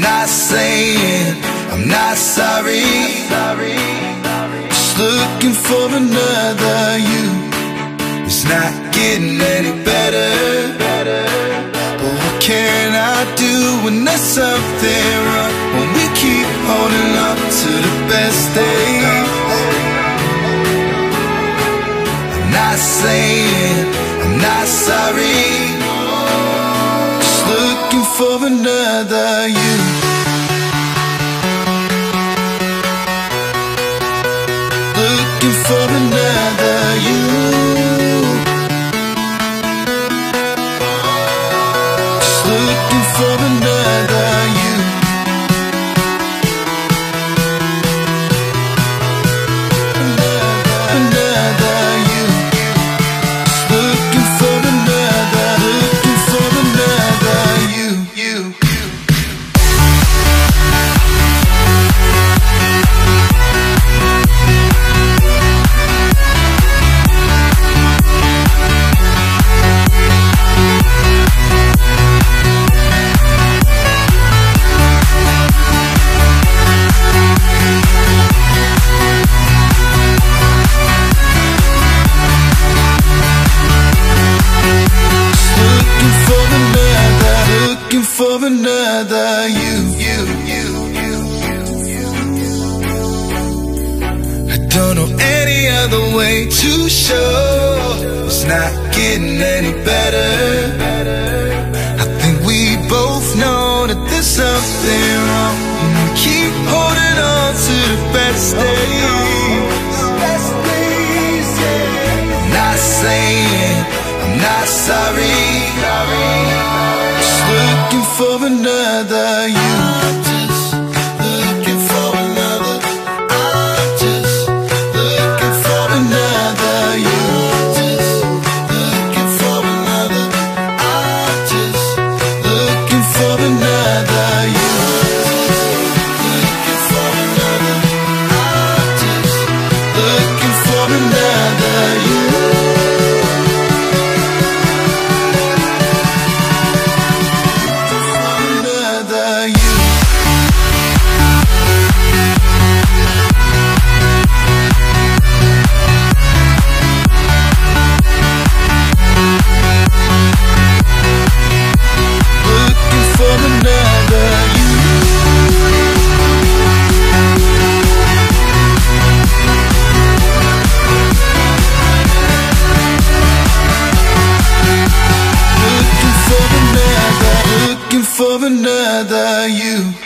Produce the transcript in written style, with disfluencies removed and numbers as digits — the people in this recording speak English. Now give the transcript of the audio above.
not saying I'm not sorry. Just looking for another you. It's not getting any better. But what can I do when there's something wrong? When we keep holding up to the best days. I'm not saying I'm not sorry. Just looking for another you. Looking for another you. Just looking for another you. Another you. Just looking for another you. Looking for another you. I don't know any other way to show it's not getting any better. I think we both know that there's something wrong. We keep holding on to the best days. I'm not saying I'm not sorry. Just looking for another you. Just looking for another. I'm just looking for another you. Just looking for another. I'm just looking for another you. Looking for another. I'm just looking for another you. For another you.